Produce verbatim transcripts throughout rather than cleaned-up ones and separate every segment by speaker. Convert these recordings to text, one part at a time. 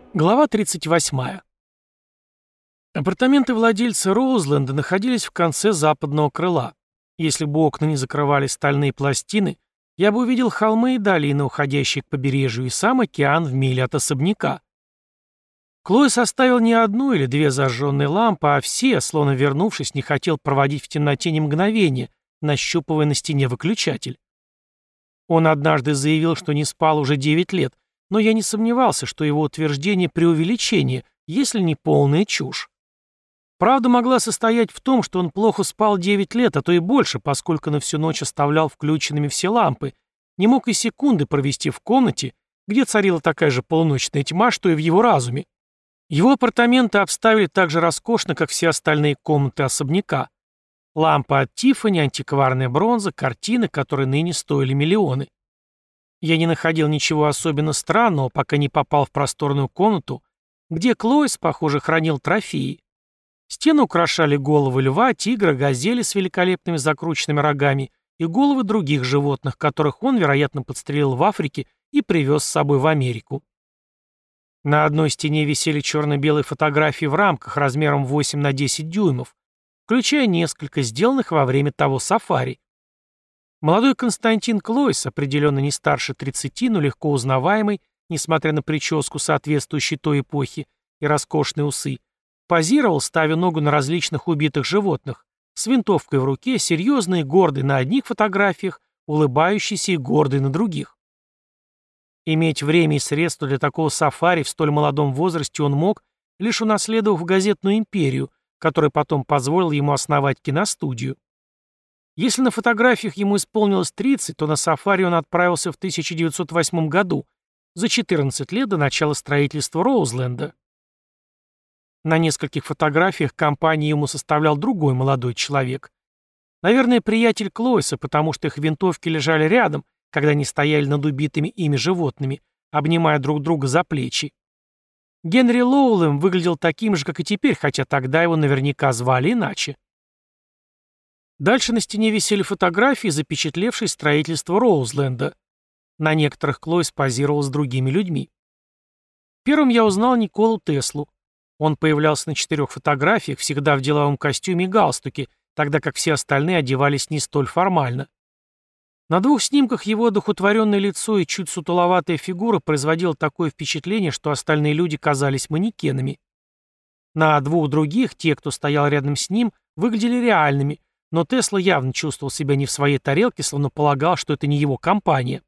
Speaker 1: Глава тридцать восьмая. Апартаменты владельца Роузленда находились в конце западного крыла. Если бы окна не закрывали стальные пластины, я бы увидел холмы и долины, уходящие к побережью, и сам океан в миле от особняка. Клоис оставил не одну или две зажженные лампы, а все, словно вернувшись, не хотел проводить в темноте ни мгновения, нащупывая на стене выключатель. Он однажды заявил, что не спал уже девять лет, но я не сомневался, что его утверждение преувеличение, если не полная чушь. Правда могла состоять в том, что он плохо спал девять лет, а то и больше, поскольку на всю ночь оставлял включенными все лампы, не мог и секунды провести в комнате, где царила такая же полуночная тьма, что и в его разуме. Его апартаменты обставили так же роскошно, как все остальные комнаты особняка. Лампы от Тиффани, антикварная бронза, картины, которые ныне стоили миллионы. Я не находил ничего особенно странного, пока не попал в просторную комнату, где Клоис, похоже, хранил трофеи. Стены украшали головы льва, тигра, газели с великолепными закрученными рогами и головы других животных, которых он, вероятно, подстрелил в Африке и привез с собой в Америку. На одной стене висели черно-белые фотографии в рамках размером восемь на десять дюймов, включая несколько, сделанных во время того сафари. Молодой Константин Клоис, определенно не старше тридцати, но легко узнаваемый, несмотря на прическу, соответствующей той эпохи, и роскошные усы, позировал, ставя ногу на различных убитых животных, с винтовкой в руке, серьезный и гордый на одних фотографиях, улыбающийся и гордый на других. Иметь время и средства для такого сафари в столь молодом возрасте он мог, лишь унаследовав газетную империю, которая потом позволила ему основать киностудию. Если на фотографиях ему исполнилось тридцать, то на сафари он отправился в тысяча девятьсот восьмом году, за четырнадцать лет до начала строительства Роузленда. На нескольких фотографиях компанию ему составлял другой молодой человек. Наверное, приятель Клоиса, потому что их винтовки лежали рядом, когда они стояли над убитыми ими животными, обнимая друг друга за плечи. Генри Лоулем выглядел таким же, как и теперь, хотя тогда его наверняка звали иначе. Дальше на стене висели фотографии, запечатлевшие строительство Роузленда. На некоторых Клоис позировал с другими людьми. Первым я узнал Николу Теслу. Он появлялся на четырех фотографиях, всегда в деловом костюме и галстуке, тогда как все остальные одевались не столь формально. На двух снимках его одухотворенное лицо и чуть сутуловатая фигура производило такое впечатление, что остальные люди казались манекенами. На двух других, те, кто стоял рядом с ним, выглядели реальными, но Тесла явно чувствовал себя не в своей тарелке, словно полагал, что это не его компания.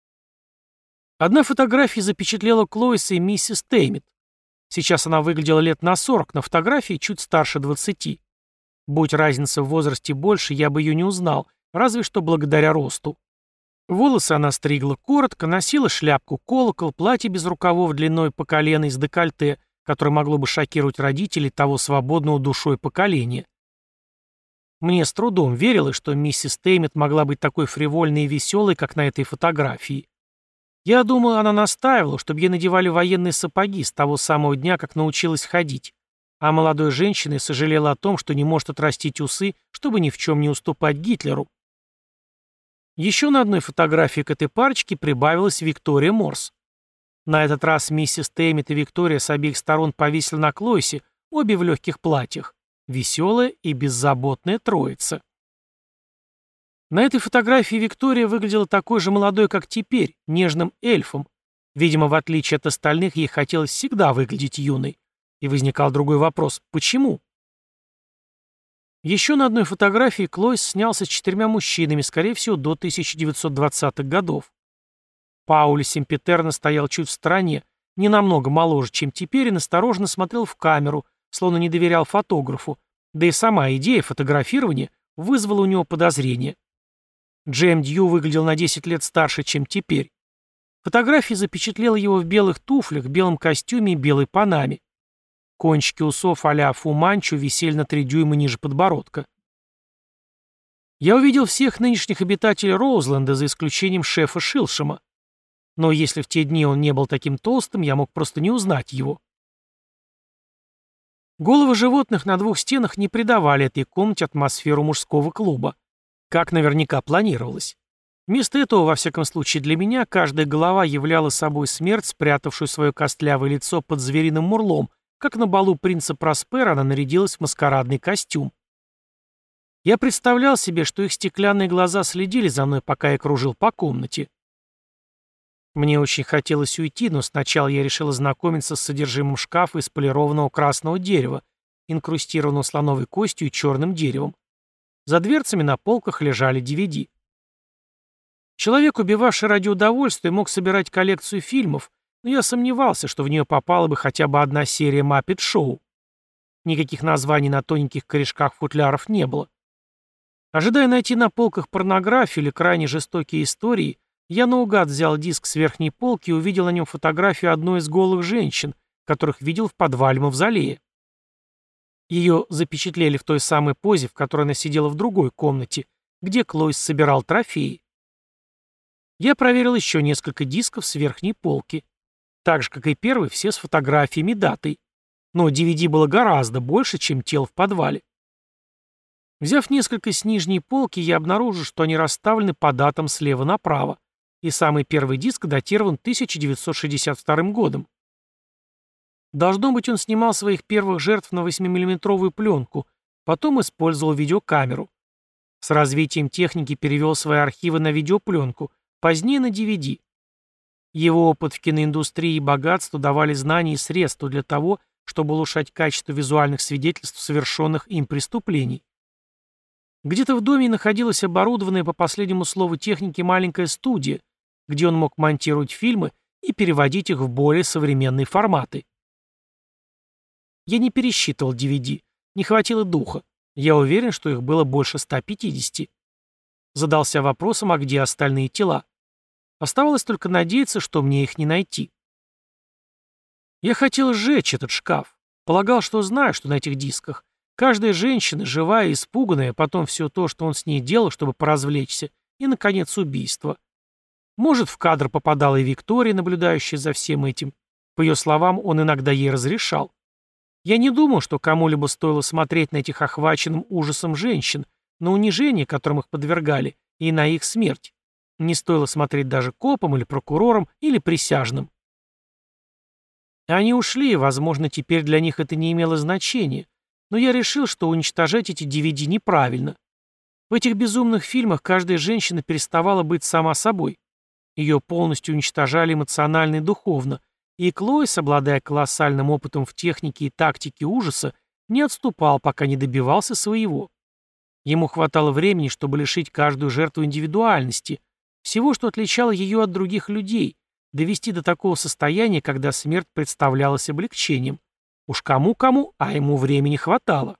Speaker 1: Одна фотография запечатлела Клоиса и миссис Теймит. Сейчас она выглядела лет на сорок, на фотографии чуть старше двадцати. Будь разница в возрасте больше, я бы ее не узнал, разве что благодаря росту. Волосы она стригла коротко, носила шляпку-колокол, платье без рукавов длиной по колено и с декольте, которое могло бы шокировать родителей того свободного душой поколения. Мне с трудом верилось, что миссис Теймит могла быть такой фривольной и веселой, как на этой фотографии. Я думал, она настаивала, чтобы ей надевали военные сапоги с того самого дня, как научилась ходить, а молодой женщиной сожалела о том, что не может отрастить усы, чтобы ни в чем не уступать Гитлеру. Еще на одной фотографии к этой парочке прибавилась Виктория Морс. На этот раз миссис Теймит и Виктория с обеих сторон повисли на Клоисе, обе в легких платьях. Веселая и беззаботная троица. На этой фотографии Виктория выглядела такой же молодой, как теперь, нежным эльфом. Видимо, в отличие от остальных, ей хотелось всегда выглядеть юной. И возникал другой вопрос – почему? Еще на одной фотографии Клоис снялся с четырьмя мужчинами, скорее всего, до тысяча девятьсот двадцатых годов. Паули Семпетерно стоял чуть в стороне, не намного моложе, чем теперь, и настороженно смотрел в камеру, словно не доверял фотографу, да и сама идея фотографирования вызвала у него подозрения. Джейм Дью выглядел на десять лет старше, чем теперь. Фотография запечатлела его в белых туфлях, белом костюме и белой панаме. Кончики усов а-ля Фу Манчу висели на три дюйма ниже подбородка. Я увидел всех нынешних обитателей Роузленда, за исключением шефа Шилшема. Но если в те дни он не был таким толстым, я мог просто не узнать его. Головы животных на двух стенах не придавали этой комнате атмосферу мужского клуба, как наверняка планировалось. Вместо этого, во всяком случае для меня, каждая голова являла собой смерть, спрятавшую свое костлявое лицо под звериным мурлом, как на балу принца Проспера она нарядилась в маскарадный костюм. Я представлял себе, что их стеклянные глаза следили за мной, пока я кружил по комнате. Мне очень хотелось уйти, но сначала я решил ознакомиться с содержимым шкафа из полированного красного дерева, инкрустированного слоновой костью и черным деревом. За дверцами на полках лежали ди ви ди. Человек, убивавший ради удовольствия, мог собирать коллекцию фильмов, но я сомневался, что в нее попала бы хотя бы одна серия «Маппет Шоу». Никаких названий на тоненьких корешках футляров не было. Ожидая найти на полках порнографию или крайне жестокие истории, я наугад взял диск с верхней полки и увидел на нем фотографию одной из голых женщин, которых видел в подвале мавзолея. Ее запечатлели в той самой позе, в которой она сидела в другой комнате, где Клойс собирал трофеи. Я проверил еще несколько дисков с верхней полки. Так же, как и первый, все с фотографиями датой. Но ди ви ди было гораздо больше, чем тел в подвале. Взяв несколько с нижней полки, я обнаружил, что они расставлены по датам слева направо, и самый первый диск датирован тысяча девятьсот шестьдесят вторым годом. Должно быть, он снимал своих первых жертв на восьмимиллиметровую пленку, потом использовал видеокамеру. С развитием техники перевел свои архивы на видеопленку, позднее на ди ви ди. Его опыт в киноиндустрии и богатство давали знания и средства для того, чтобы улучшать качество визуальных свидетельств совершенных им преступлений. Где-то в доме находилась оборудованная по последнему слову техники маленькая студия, где он мог монтировать фильмы и переводить их в более современные форматы. Я не пересчитывал ди ви ди, не хватило духа. Я уверен, что их было больше ста пятидесяти. Задался вопросом, а где остальные тела? Оставалось только надеяться, что мне их не найти. Я хотел сжечь этот шкаф. Полагал, что знаю, что на этих дисках. Каждая женщина, живая и испуганная, потом все то, что он с ней делал, чтобы поразвлечься, и, наконец, убийство. Может, в кадр попадала и Виктория, наблюдающая за всем этим. По ее словам, он иногда ей разрешал. Я не думал, что кому-либо стоило смотреть на этих охваченным ужасом женщин, на унижение, которым их подвергали, и на их смерть. Не стоило смотреть даже копам или прокурорам или присяжным. Они ушли, и, возможно, теперь для них это не имело значения, но я решил, что уничтожать эти ди ви ди неправильно. В этих безумных фильмах каждая женщина переставала быть сама собой. Ее полностью уничтожали эмоционально и духовно, и Клойс, обладая колоссальным опытом в технике и тактике ужаса, не отступал, пока не добивался своего. Ему хватало времени, чтобы лишить каждую жертву индивидуальности, всего, что отличало ее от других людей, довести до такого состояния, когда смерть представлялась облегчением. Уж кому-кому, а ему времени хватало.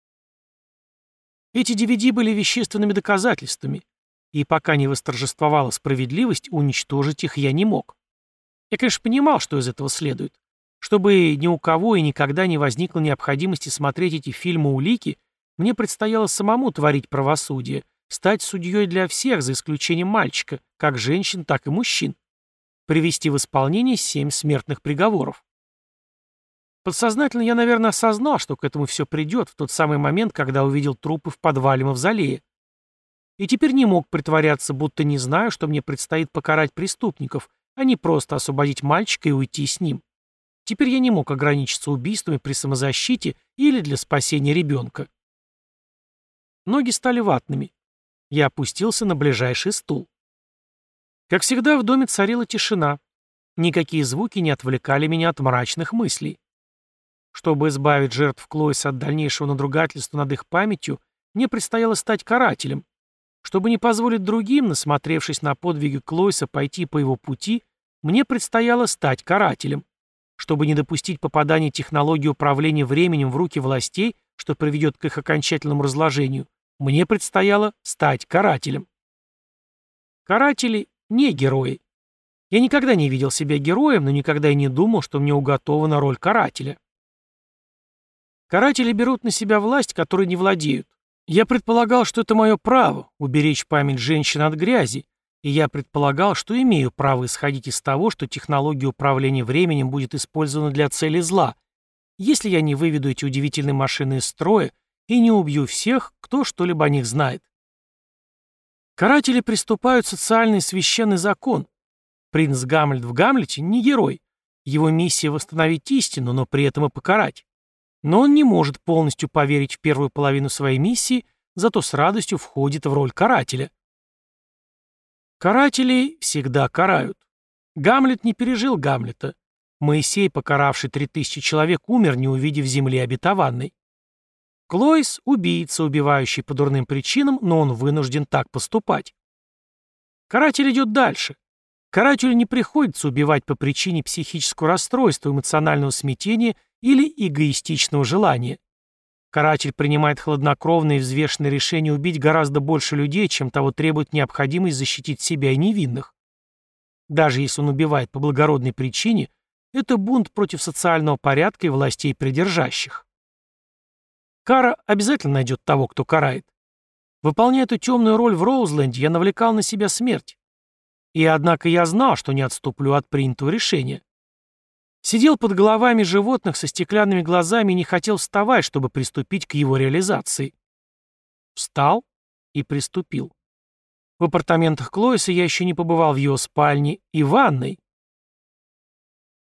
Speaker 1: Эти ди ви ди были вещественными доказательствами, и пока не восторжествовала справедливость, уничтожить их я не мог. Я, конечно, понимал, что из этого следует. Чтобы ни у кого и никогда не возникло необходимости смотреть эти фильмы-улики, мне предстояло самому творить правосудие, стать судьей для всех, за исключением мальчика, как женщин, так и мужчин, привести в исполнение семь смертных приговоров. Подсознательно я, наверное, осознал, что к этому все придет в тот самый момент, когда увидел трупы в подвале мавзолея. И теперь не мог притворяться, будто не знаю, что мне предстоит покарать преступников, а не просто освободить мальчика и уйти с ним. Теперь я не мог ограничиться убийствами при самозащите или для спасения ребенка. Ноги стали ватными. Я опустился на ближайший стул. Как всегда, в доме царила тишина. Никакие звуки не отвлекали меня от мрачных мыслей. Чтобы избавить жертв Клойса от дальнейшего надругательства над их памятью, мне предстояло стать карателем. Чтобы не позволить другим, насмотревшись на подвиги Клойса, пойти по его пути, мне предстояло стать карателем. Чтобы не допустить попадания технологии управления временем в руки властей, что приведет к их окончательному разложению, мне предстояло стать карателем. Каратели не герои. Я никогда не видел себя героем, но никогда и не думал, что мне уготована роль карателя. Каратели берут на себя власть, которой не владеют. Я предполагал, что это мое право — уберечь память женщин от грязи, и я предполагал, что имею право исходить из того, что технология управления временем будет использована для цели зла, если я не выведу эти удивительные машины из строя и не убью всех, кто что-либо о них знает. Каратели приступают социальный священный закон. Принц Гамлет в «Гамлете» не герой. Его миссия — восстановить истину, но при этом и покарать. Но он не может полностью поверить в первую половину своей миссии, зато с радостью входит в роль карателя. Карателей всегда карают. Гамлет не пережил Гамлета. Моисей, покаравший три тысячи человек, умер, не увидев земли обетованной. Клоис — убийца, убивающий по дурным причинам, но он вынужден так поступать. Каратель идет дальше. Карателю не приходится убивать по причине психического расстройства, эмоционального смятения или эгоистичного желания. Каратель принимает хладнокровное и взвешенное решение убить гораздо больше людей, чем того требует необходимость защитить себя и невинных. Даже если он убивает по благородной причине, это бунт против социального порядка и властей придержащих. Кара обязательно найдет того, кто карает. Выполняя эту темную роль в Роузленде, я навлекал на себя смерть. И однако я знал, что не отступлю от принятого решения. Сидел под головами животных со стеклянными глазами и не хотел вставать, чтобы приступить к его реализации. Встал и приступил. В апартаментах Клоиса я еще не побывал в его спальне и ванной.